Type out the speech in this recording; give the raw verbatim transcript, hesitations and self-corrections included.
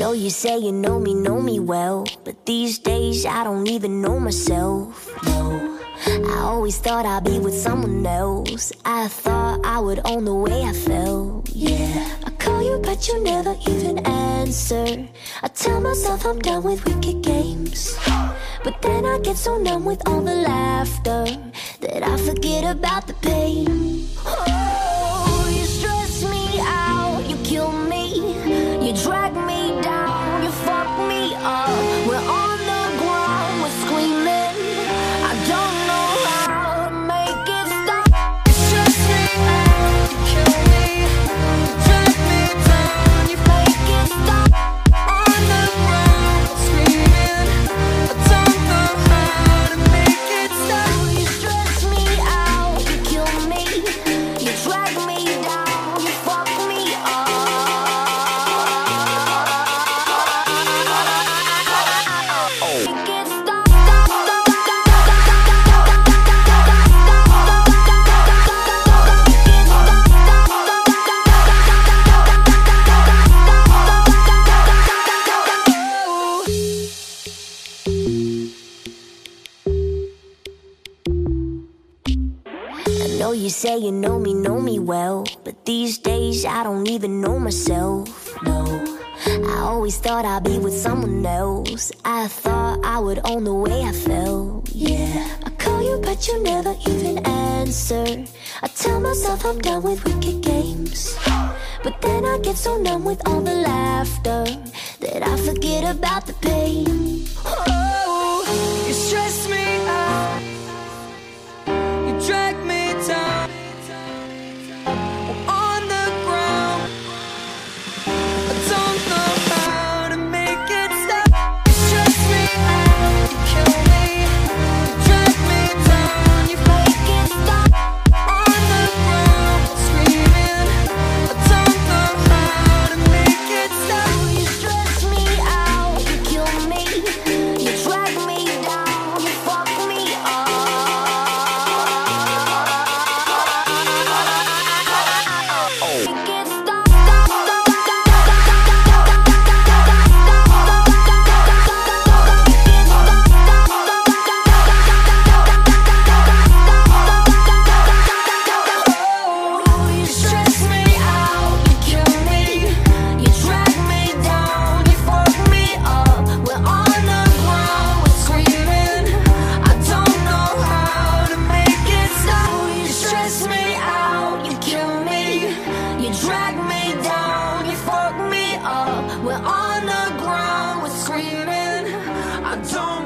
know you say you know me, know me well, but these days I don't even know myself, no. I always thought I'd be with someone else. I thought I would own the way I felt, yeah. I call you but you never even answer. I tell myself I'm done with wicked games, but then I get so numb with all the laughter that I forget about the pain. Oh, you stress me out, you kill me, you drag me down, you fuck me up. We're on the ground, we're screaming. I don't know how to make it stop. You stress me out, you kill me, you drag me down, you make it stop. On the ground, we're screaming. I don't know how to make it stop. You stress me out, you kill me, you drag me down, you fuck me up. Make it stop. I know you say you know me, know me well, but these days I don't even know myself, no. I always thought I'd be with someone else. I thought I would own the way I felt, yeah. I call you but you never even answer. I tell myself I'm done with wicked games, but then I get so numb with all the laughter that I forget about the pain. Oh, you stress me out, you drag me down. I'm on the ground, I don't know how to make it stop. You stress me out, you kill me, you drag me down, you make it stop. On the ground, screaming. I don't know how to make it stop. You stress me out, you kill me, you drag me down, you fuck me up. Make it stop. You stress me out, you kill me, you drag me down, you fuck me up. We're on the ground, we're screaming. I don't know how to make it stop. You stress me out, you kill me, you drag me down, you fuck me up. We're on the ground, we're screaming. I don't